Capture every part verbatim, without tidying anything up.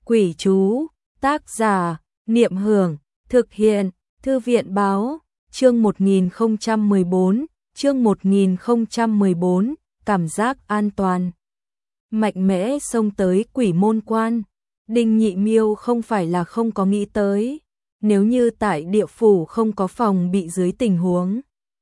Quỷ chú, tác giả, Niệm Hưởng, thực hiện, Thư viện Báo, chương một nghìn không trăm mười bốn, chương một nghìn không trăm mười bốn, cảm giác an toàn. Mạnh mẽ xông tới Quỷ Môn Quan, Đinh Nhị Miêu không phải là không có nghĩ tới, nếu như tại địa phủ không có phòng bị dưới tình huống.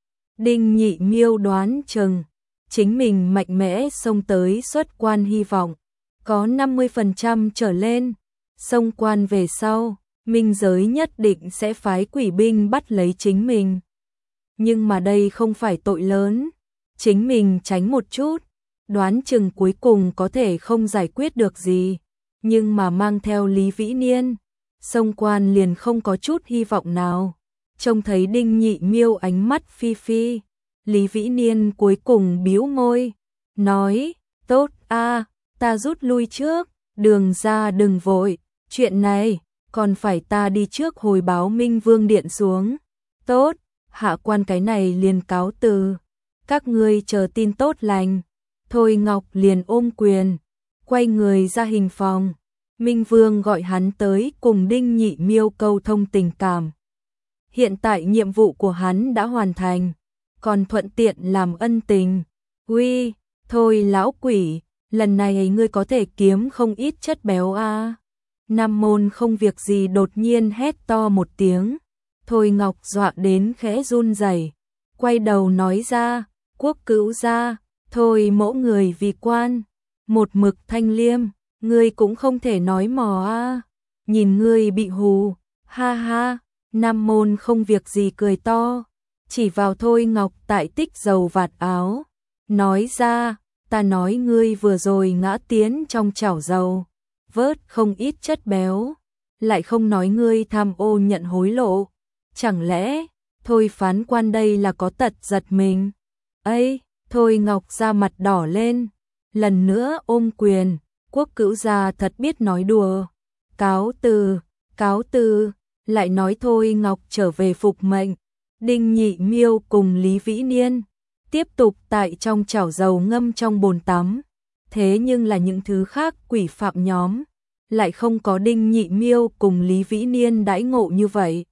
Đinh Nhị Miêu đoán chừng, chính mình mạnh mẽ xông tới xuất quan hy vọng, có năm mươi phần trăm trở lên, xông quan về sau, minh giới nhất định sẽ phái quỷ binh bắt lấy chính mình. Nhưng mà đây không phải tội lớn, chính mình tránh một chút, đoán chừng cuối cùng có thể không giải quyết được gì, nhưng mà mang theo Lý Vĩ Niên, xông quan liền không có chút hy vọng nào. Trông thấy Đinh Nhị Miêu ánh mắt phi phi, Lý Vĩ Niên cuối cùng bĩu môi, nói, tốt a, ta rút lui trước, Đường ra đừng vội, chuyện này, còn phải ta đi trước hồi báo Minh Vương Điện xuống. Tốt, hạ quan cái này liền cáo từ, các ngươi chờ tin tốt lành. Thôi Ngọc liền ôm quyền, quay người ra hình phòng. Minh Vương gọi hắn tới cùng Đinh Nhị Miêu câu thông tình cảm. Hiện tại nhiệm vụ của hắn đã hoàn thành, còn thuận tiện làm ân tình. Uy, thôi lão quỷ, lần này ngươi có thể kiếm không ít chất béo a. À. Nam Môn không việc gì đột nhiên hét to một tiếng. Thôi Ngọc dọa đến khẽ run rẩy, quay đầu nói ra, quốc cữu gia, thôi mẫu người vì quan, một mực thanh liêm, ngươi cũng không thể nói mò a. À. Nhìn ngươi bị hù, ha ha. Nam Môn không việc gì cười to, chỉ vào Thôi Ngọc tại tích dầu vạt áo, nói ra, ta nói ngươi vừa rồi ngã tiến trong chảo dầu, vớt không ít chất béo, lại không nói ngươi tham ô nhận hối lộ, chẳng lẽ, Thôi phán quan đây là có tật giật mình. Ây, Thôi Ngọc ra mặt đỏ lên, lần nữa ôm quyền, quốc cữu gia thật biết nói đùa, cáo từ, cáo từ. Lại nói Thôi Ngọc trở về phục mệnh, Đinh Nhị Miêu cùng Lý Vĩ Niên tiếp tục tại trong chảo dầu ngâm trong bồn tắm. Thế nhưng là những thứ khác quỷ phạm nhóm lại không có Đinh Nhị Miêu cùng Lý Vĩ Niên đãi ngộ như vậy,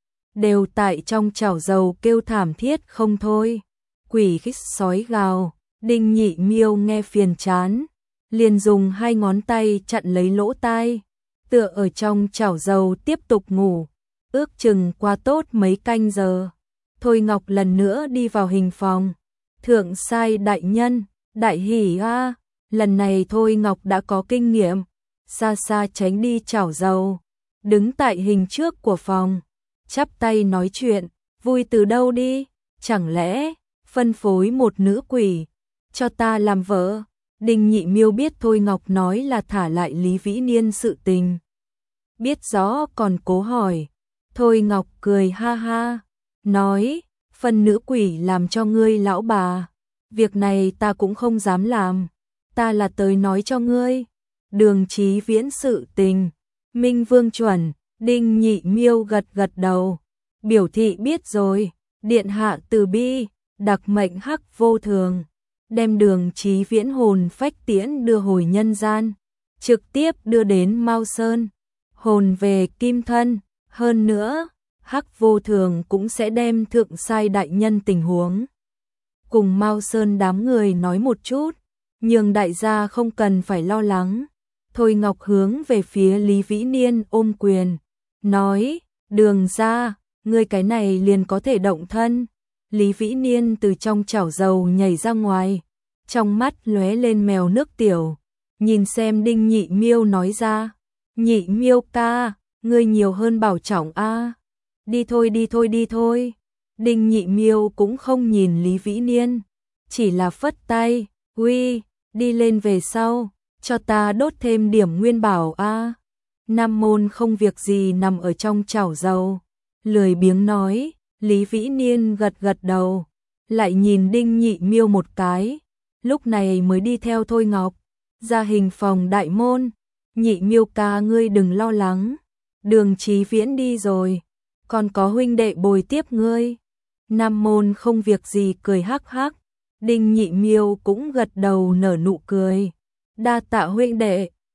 đều tại trong chảo dầu kêu thảm thiết không thôi. Quỷ khích sói gào, Đinh Nhị Miêu nghe phiền chán, liền dùng hai ngón tay chặn lấy lỗ tai, tựa ở trong chảo dầu tiếp tục ngủ. Ước chừng qua tốt mấy canh giờ, Thôi Ngọc lần nữa đi vào hình phòng. Thượng sai đại nhân, đại hỉ a, lần này Thôi Ngọc đã có kinh nghiệm, xa xa tránh đi chảo dầu, đứng tại hình trước của phòng, chắp tay nói chuyện, vui từ đâu đi, chẳng lẽ phân phối một nữ quỷ cho ta làm vợ. Đinh Nhị Miêu biết Thôi Ngọc nói là thả lại Lý Vĩ Niên sự tình, biết rõ còn cố hỏi. Thôi Ngọc cười ha ha, nói, phân nữ quỷ làm cho ngươi lão bà, việc này ta cũng không dám làm, ta là tới nói cho ngươi, Đường Chí Viễn sự tình. Minh Vương chuẩn, Đinh Nhị Miêu gật gật đầu, biểu thị biết rồi, điện hạ từ bi, đặc mệnh hắc vô thường, đem Đường Chí Viễn hồn phách tiễn đưa hồi nhân gian, trực tiếp đưa đến Mao Sơn, hồn về kim thân. Hơn nữa, hắc vô thường cũng sẽ đem thượng sai đại nhân tình huống cùng Mao Sơn đám người nói một chút, nhường đại gia không cần phải lo lắng. Thôi Ngọc hướng về phía Lý Vĩ Niên ôm quyền, nói, Đường ra, ngươi cái này liền có thể động thân. Lý Vĩ Niên từ trong chảo dầu nhảy ra ngoài, trong mắt lóe lên mèo nước tiểu, nhìn xem Đinh Nhị Miêu nói ra, Nhị Miêu ca, ngươi nhiều hơn bảo trọng a. À. Đi thôi đi thôi đi thôi. Đinh Nhị Miêu cũng không nhìn Lý Vĩ Niên, chỉ là phất tay, uy, đi lên về sau, cho ta đốt thêm điểm nguyên bảo a. À. Nam Môn không việc gì nằm ở trong chảo dầu, lười biếng nói. Lý Vĩ Niên gật gật đầu, lại nhìn Đinh Nhị Miêu một cái, lúc này mới đi theo Thôi Ngọc ra hình phòng đại môn. Nhị Miêu ca ngươi đừng lo lắng, Đường Chí Viễn đi rồi, còn có huynh đệ bồi tiếp ngươi. Nam Môn không việc gì cười hắc hắc, Đinh Nhị Miêu cũng gật đầu nở nụ cười, đa tạ huynh đệ,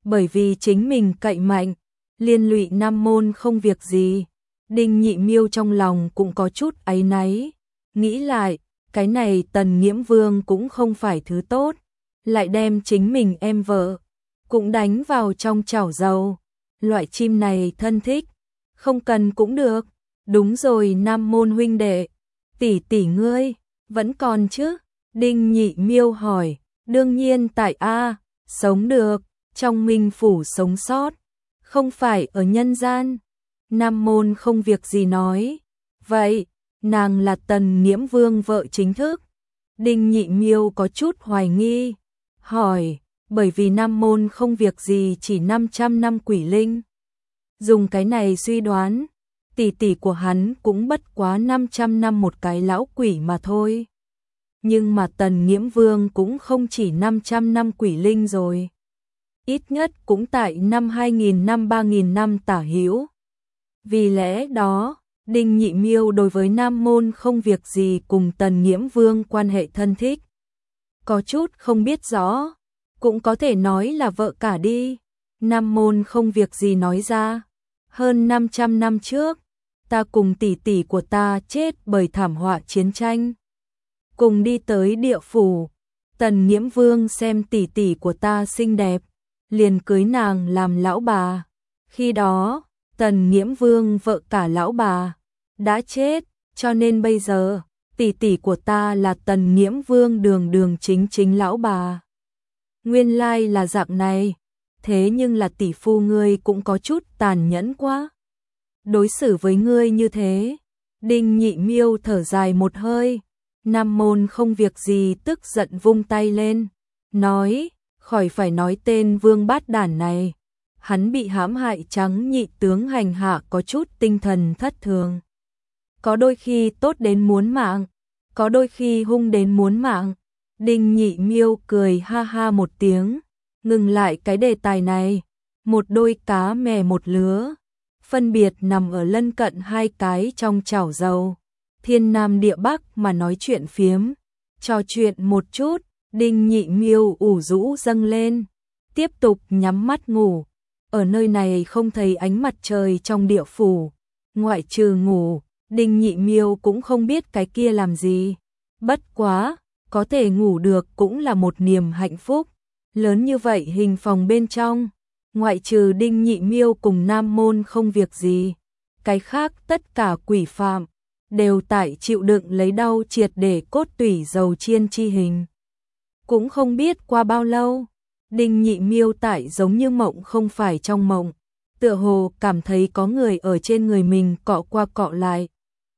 bởi vì chính mình cậy mạnh, liên lụy Nam Môn không việc gì. Đinh Nhị Miêu trong lòng cũng có chút áy náy, nghĩ lại, cái này Tần Nghiễm Vương cũng không phải thứ tốt, lại đem chính mình em vợ cũng đánh vào trong chảo dầu. Loại chim này thân thích, không cần cũng được. Đúng rồi, Nam Môn huynh đệ, tỷ tỷ ngươi vẫn còn chứ? Đinh Nhị Miêu hỏi. Đương nhiên tại a, sống được, trong Minh phủ sống sót, không phải ở nhân gian. Nam Môn không việc gì nói. Vậy, nàng là Tần Nghiễm Vương vợ chính thức? Đinh Nhị Miêu có chút hoài nghi, hỏi, bởi vì Nam Môn không việc gì chỉ năm trăm năm quỷ linh. Dùng cái này suy đoán, tỷ tỷ của hắn cũng bất quá năm trăm năm một cái lão quỷ mà thôi. Nhưng mà Tần Nghiễm Vương cũng không chỉ năm trăm năm quỷ linh rồi. Ít nhất cũng tại năm hai nghìn năm ba nghìn năm tả hữu. Vì lẽ đó, Đinh Nhị Miêu đối với Nam Môn không việc gì cùng Tần Nghiễm Vương quan hệ thân thích. Có chút không biết rõ, cũng có thể nói là vợ cả đi. Nam Môn không việc gì nói ra. Hơn năm trăm năm trước, ta cùng tỷ tỷ của ta chết bởi thảm họa chiến tranh. Cùng đi tới địa phủ, Tần Nghiễm Vương xem tỷ tỷ của ta xinh đẹp, liền cưới nàng làm lão bà. Khi đó, Tần Nghiễm Vương vợ cả lão bà đã chết, cho nên bây giờ tỷ tỷ của ta là Tần Nghiễm Vương đường đường chính chính lão bà. Nguyên lai là dạng này, thế nhưng là tỷ phu ngươi cũng có chút tàn nhẫn quá. Đối xử với ngươi như thế. Đinh Nhị Miêu thở dài một hơi. Nam Môn không việc gì tức giận vung tay lên, nói, khỏi phải nói tên vương bát đản này. Hắn bị hãm hại Trắng Nhị tướng hành hạ có chút tinh thần thất thường. Có đôi khi tốt đến muốn mạng, có đôi khi hung đến muốn mạng. Đinh Nhị Miêu cười ha ha một tiếng, ngừng lại cái đề tài này. Một đôi cá mè một lứa, phân biệt nằm ở lân cận hai cái trong chảo dầu. Thiên Nam địa Bắc mà nói chuyện phiếm, trò chuyện một chút, Đinh Nhị Miêu ủ rũ dâng lên, tiếp tục nhắm mắt ngủ. Ở nơi này không thấy ánh mặt trời trong địa phủ, ngoại trừ ngủ, Đinh Nhị Miêu cũng không biết cái kia làm gì. Bất quá, có thể ngủ được cũng là một niềm hạnh phúc. Lớn như vậy hình phòng bên trong, ngoại trừ Đinh Nhị Miêu cùng Nam Môn không việc gì, cái khác tất cả quỷ phạm đều tại chịu đựng lấy đau triệt để cốt tủy dầu chiên chi hình. Cũng không biết qua bao lâu, Đinh Nhị Miêu tại giống như mộng không phải trong mộng, tựa hồ cảm thấy có người ở trên người mình cọ qua cọ lại.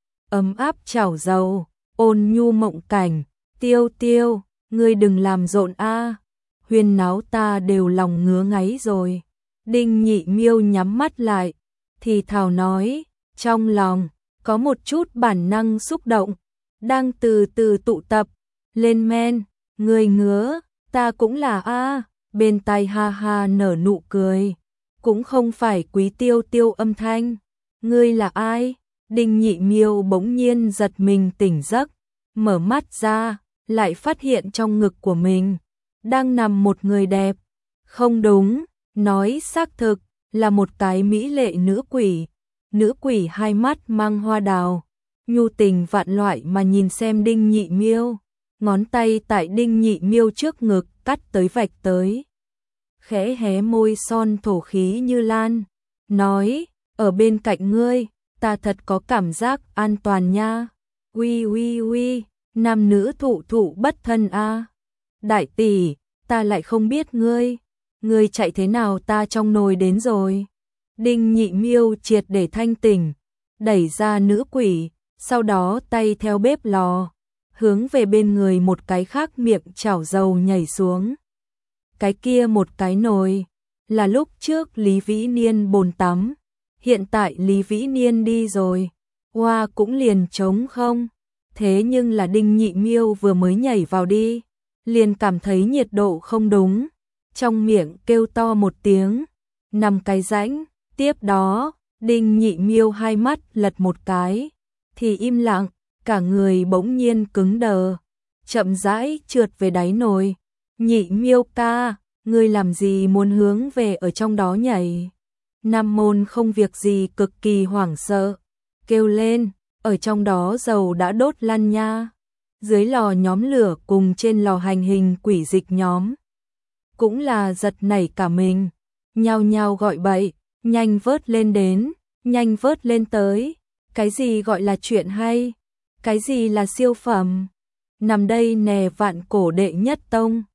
Ấm áp chảo dầu, ôn nhu mộng cảnh, Tiêu Tiêu, ngươi đừng làm rộn a, huyên náo ta đều lòng ngứa ngáy rồi. Đinh Nhị Miêu nhắm mắt lại, thì thào nói, trong lòng có một chút bản năng xúc động, đang từ từ tụ tập lên men. Người ngứa, ta cũng là a. Bên tai ha ha nở nụ cười, cũng không phải Quý Tiêu Tiêu âm thanh. Ngươi là ai? Đinh Nhị Miêu bỗng nhiên giật mình tỉnh giấc, mở mắt ra, lại phát hiện trong ngực của mình đang nằm một người đẹp. Không đúng, nói xác thực là một cái mỹ lệ nữ quỷ. Nữ quỷ hai mắt mang hoa đào, nhu tình vạn loại mà nhìn xem Đinh Nhị Miêu, ngón tay tại Đinh Nhị Miêu trước ngực cắt tới vạch tới. Khẽ hé môi son thổ khí như lan, nói, ở bên cạnh ngươi, ta thật có cảm giác an toàn nha. Uy uy uy, nam nữ thụ thụ bất thân a. Đại tỷ, ta lại không biết ngươi, ngươi chạy thế nào ta trong nồi đến rồi. Đinh Nhị Miêu triệt để thanh tỉnh, đẩy ra nữ quỷ, sau đó tay theo bếp lò, hướng về bên người một cái khác miệng chảo dầu nhảy xuống. Cái kia một cái nồi, là lúc trước Lý Vĩ Niên bồn tắm, hiện tại Lý Vĩ Niên đi rồi, hoa cũng liền trống không. Thế nhưng là Đinh Nhị Miêu vừa mới nhảy vào đi, liền cảm thấy nhiệt độ không đúng, trong miệng kêu to một tiếng, nằm cái rãnh. Tiếp đó, Đinh Nhị Miêu hai mắt lật một cái, thì im lặng, cả người bỗng nhiên cứng đờ, chậm rãi trượt về đáy nồi. Nhị Miêu ca, ngươi làm gì muốn hướng về ở trong đó nhảy? Nam môn không việc gì cực kỳ hoảng sợ, kêu lên, ở trong đó dầu đã đốt lăn nha. Dưới lò nhóm lửa cùng trên lò hành hình quỷ dịch nhóm. Cũng là giật nảy cả mình, nhao nhao gọi bậy, nhanh vớt lên đến, nhanh vớt lên tới. Cái gì gọi là chuyện hay? Cái gì là siêu phẩm? Nằm đây nè vạn cổ đệ nhất tông.